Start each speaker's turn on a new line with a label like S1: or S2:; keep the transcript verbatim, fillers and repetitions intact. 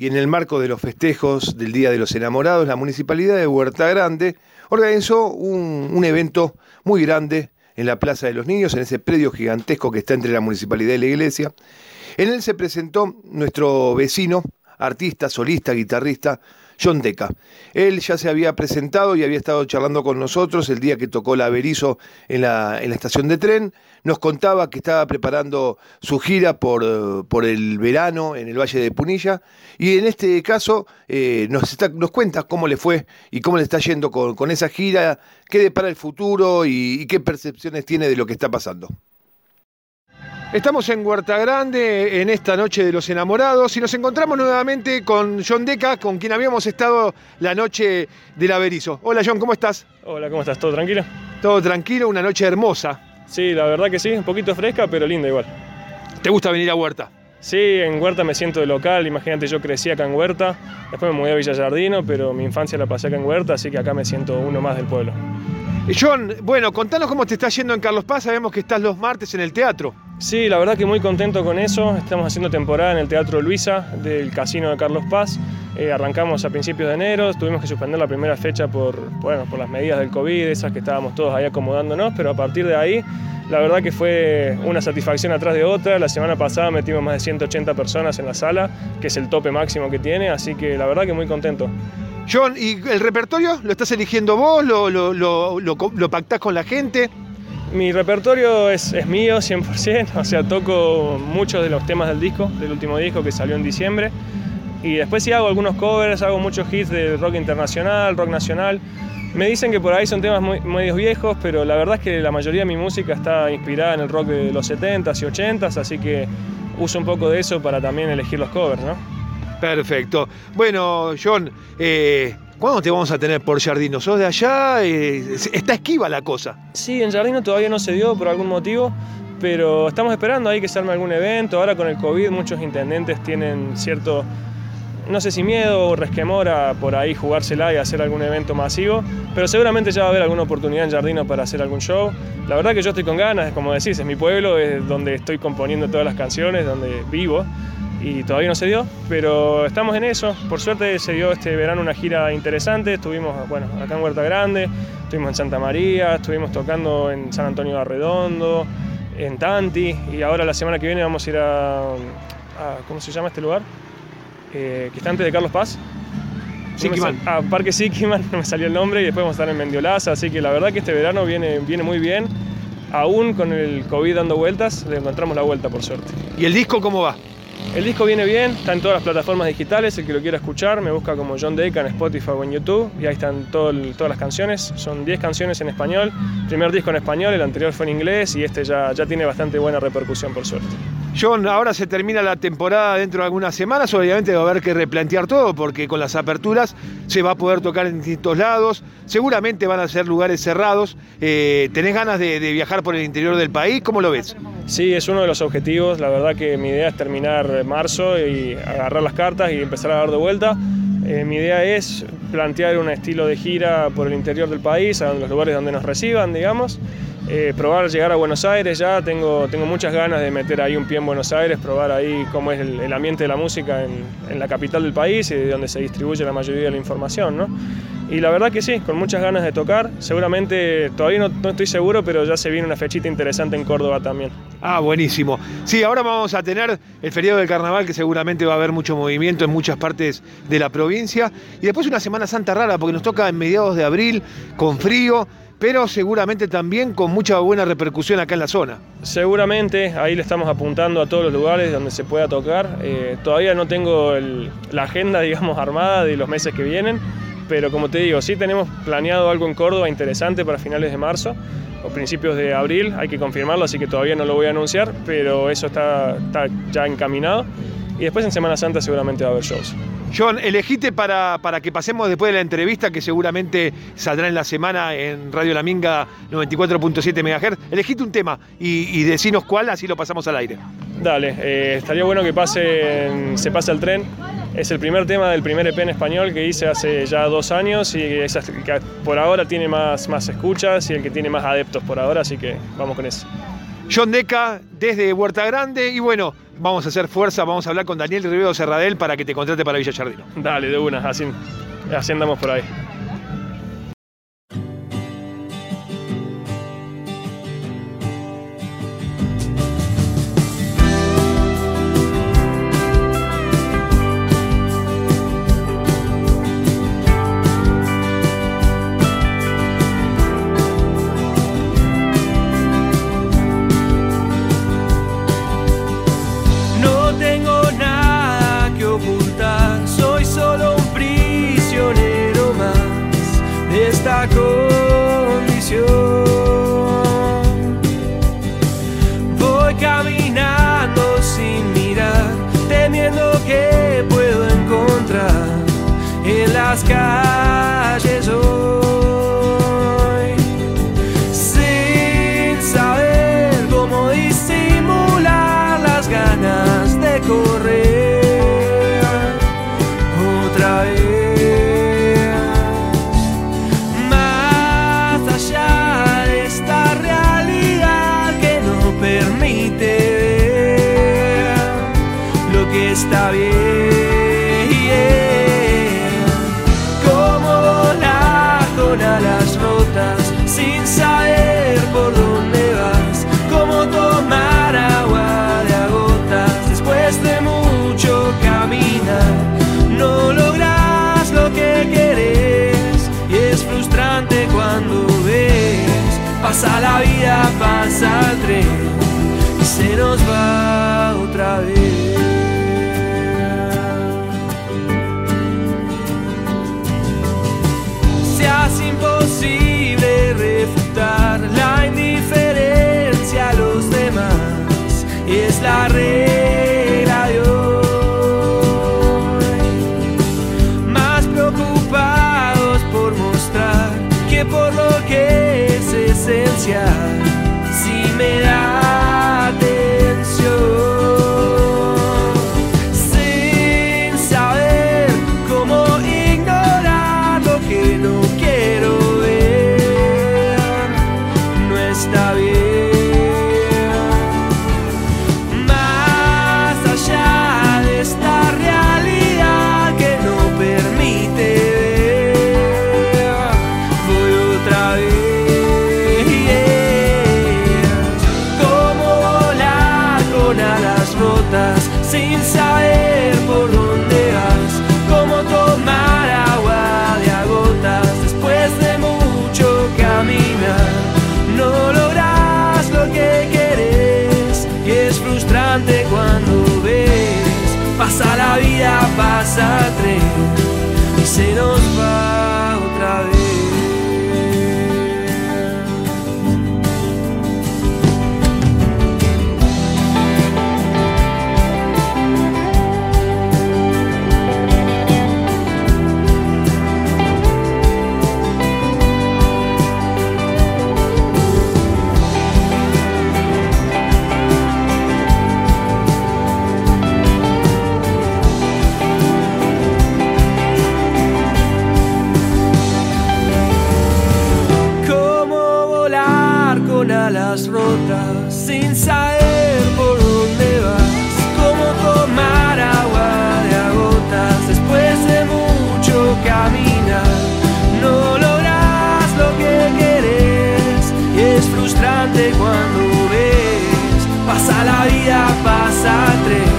S1: y en el marco de los festejos del Día de los Enamorados, la Municipalidad de Huerta Grande organizó un, un evento muy grande en la Plaza de los Niños, en ese predio gigantesco que está entre la Municipalidad y la Iglesia. En él se presentó nuestro vecino, artista, solista, guitarrista, John Deca. Él ya se había presentado y había estado charlando con nosotros el día que tocó la Berizo en la, en la estación de tren. Nos contaba que estaba preparando su gira por, por el verano en el Valle de Punilla. Y en este caso eh, nos, está, nos cuenta cómo le fue y cómo le está yendo con, con esa gira, qué depara el futuro y, y qué percepciones tiene de lo que está pasando. Estamos en Huerta Grande en esta noche de los enamorados y nos encontramos nuevamente con John Deca, con quien habíamos estado la noche de la Berizo. Hola John, ¿cómo estás?
S2: Hola, ¿cómo estás? ¿Todo tranquilo?
S1: Todo tranquilo, una noche hermosa.
S2: Sí, la verdad que sí, un poquito fresca, pero linda igual.
S1: ¿Te gusta venir a Huerta?
S2: Sí, en Huerta me siento de local, imagínate, yo crecí acá en Huerta, después me mudé a Villa Giardino, pero mi infancia la pasé acá en Huerta, así que acá me siento uno más del pueblo.
S1: John, bueno, contanos cómo te está yendo en Carlos Paz, sabemos que estás los martes en el teatro.
S2: Sí, la verdad que muy contento con eso, estamos haciendo temporada en el Teatro Luisa del Casino de Carlos Paz, eh, arrancamos a principios de enero, tuvimos que suspender la primera fecha por, bueno, por las medidas del COVID, esas que estábamos todos ahí acomodándonos, pero a partir de ahí, la verdad que fue una satisfacción atrás de otra. La semana pasada metimos más de ciento ochenta personas en la sala, que es el tope máximo que tiene, así que la verdad que muy contento.
S1: John, ¿y el repertorio lo estás eligiendo vos? ¿Lo, lo, lo, lo, lo pactás con la gente?
S2: Mi repertorio es, es mío, cien por ciento, o sea, toco muchos de los temas del disco, del último disco que salió en diciembre. Y después sí hago algunos covers, hago muchos hits de rock internacional, rock nacional. Me dicen que por ahí son temas muy, medios viejos, pero la verdad es que la mayoría de mi música está inspirada en el rock de los setentas y ochentas, así que uso un poco de eso para también elegir los covers, ¿no?
S1: Perfecto. Bueno, John, eh, ¿cuándo te vamos a tener por Giardino? ¿Sos de allá? Eh, ¿Está esquiva la cosa?
S2: Sí, en Giardino todavía no se dio por algún motivo, pero estamos esperando ahí que se arme algún evento. Ahora con el COVID muchos intendentes tienen cierto, no sé si miedo o resquemor a por ahí jugársela y hacer algún evento masivo, pero seguramente ya va a haber alguna oportunidad en Giardino para hacer algún show. La verdad que yo estoy con ganas, como decís, es mi pueblo, es donde estoy componiendo todas las canciones, donde vivo. Y todavía no se dio, pero estamos en eso. Por suerte se dio este verano una gira interesante. Estuvimos, bueno, acá en Huerta Grande, estuvimos en Santa María, estuvimos tocando en San Antonio de Arredondo, en Tanti, y ahora la semana que viene vamos a ir a, a ¿cómo se llama este lugar? Eh, que está antes de Carlos Paz.
S1: Siquiman.
S2: A ah, Parque Siquiman, no me salió el nombre, y después vamos a estar en Mendiolaza, así que la verdad que este verano viene, viene muy bien. Aún con el COVID dando vueltas, le encontramos la vuelta por suerte.
S1: ¿Y el disco cómo va?
S2: El disco viene bien, está en todas las plataformas digitales, el que lo quiera escuchar me busca como John Deca en Spotify o en YouTube y ahí están todo el, todas las canciones, son diez canciones en español, primer disco en español, el anterior fue en inglés y este ya, ya tiene bastante buena repercusión por suerte.
S1: John, ahora se termina la temporada dentro de algunas semanas, obviamente va a haber que replantear todo porque con las aperturas se va a poder tocar en distintos lados, seguramente van a ser lugares cerrados, eh, ¿tenés ganas de, de viajar por el interior del país? ¿Cómo lo ves?
S2: Sí, es uno de los objetivos, la verdad que mi idea es terminar marzo y agarrar las cartas y empezar a dar de vuelta. Eh, mi idea es plantear un estilo de gira por el interior del país, a los lugares donde nos reciban, digamos. Eh, probar llegar a Buenos Aires ya, tengo, tengo muchas ganas de meter ahí un pie en Buenos Aires, probar ahí cómo es el, el ambiente de la música en, en la capital del país y de donde se distribuye la mayoría de la información, ¿no? Y la verdad que sí, con muchas ganas de tocar, seguramente, todavía no, no estoy seguro, pero ya se viene una fechita interesante en Córdoba también.
S1: Ah, buenísimo. Sí, ahora vamos a tener el feriado del carnaval, que seguramente va a haber mucho movimiento en muchas partes de la provincia, y después una Semana Santa rara, porque nos toca en mediados de abril, con frío, pero seguramente también con mucha buena repercusión acá en la zona.
S2: Seguramente, ahí le estamos apuntando a todos los lugares donde se pueda tocar. Eh, todavía no tengo el, la agenda, digamos, armada de los meses que vienen, pero como te digo, sí tenemos planeado algo en Córdoba interesante para finales de marzo o principios de abril, hay que confirmarlo, así que todavía no lo voy a anunciar, pero eso está, está ya encaminado. Y después en Semana Santa seguramente va a haber shows.
S1: John, elegiste para, para que pasemos después de la entrevista, que seguramente saldrá en la semana en Radio La Minga noventa y cuatro punto siete megahertz. Elegiste un tema y, y decinos cuál, así lo pasamos al aire.
S2: Dale, eh, estaría bueno que pase, se pase el tren. Es el primer tema del primer E P en español que hice hace ya dos años y es el que por ahora tiene más, más escuchas y el que tiene más adeptos por ahora, así que vamos con eso.
S1: John Deca desde Huerta Grande y bueno, vamos a hacer fuerza, vamos a hablar con Daniel Rivero Serradell para que te contrate para Villa Giardino.
S2: Dale, de una, así, así andamos por ahí.
S3: Esta condición, voy caminando sin mirar, temiendo que puedo encontrar en las calles hoy, sin saber cómo disimular las ganas de correr otra vez. Está bien, como volar con alas rotas sin saber por dónde vas, como tomar agua de a gotas después de mucho caminar. No logras lo que querés y es frustrante cuando ves, pasa la vida, pasa el tren y se nos va otra vez. Es imposible refutar la indiferencia a los demás, es la regla de hoy. Más preocupados por mostrar que por lo que es esencial, si me da atención, sin saber cómo ignorar lo que no quiero ver, no está bien. Más allá de esta realidad que no permite ver, voy otra vez. Como volar con alas rotas sin saber por dónde vas, como tomar agua de a gotas después de mucho caminar. No logras lo que querés y es frustrante cuando ves, pasa la vida, pasa el tren y se nos va otra vez. Alas rotas sin saber por dónde vas, como tomar agua de a gotas después de mucho caminar. No logras lo que querés y es frustrante cuando ves, pasa la vida, pasa el tren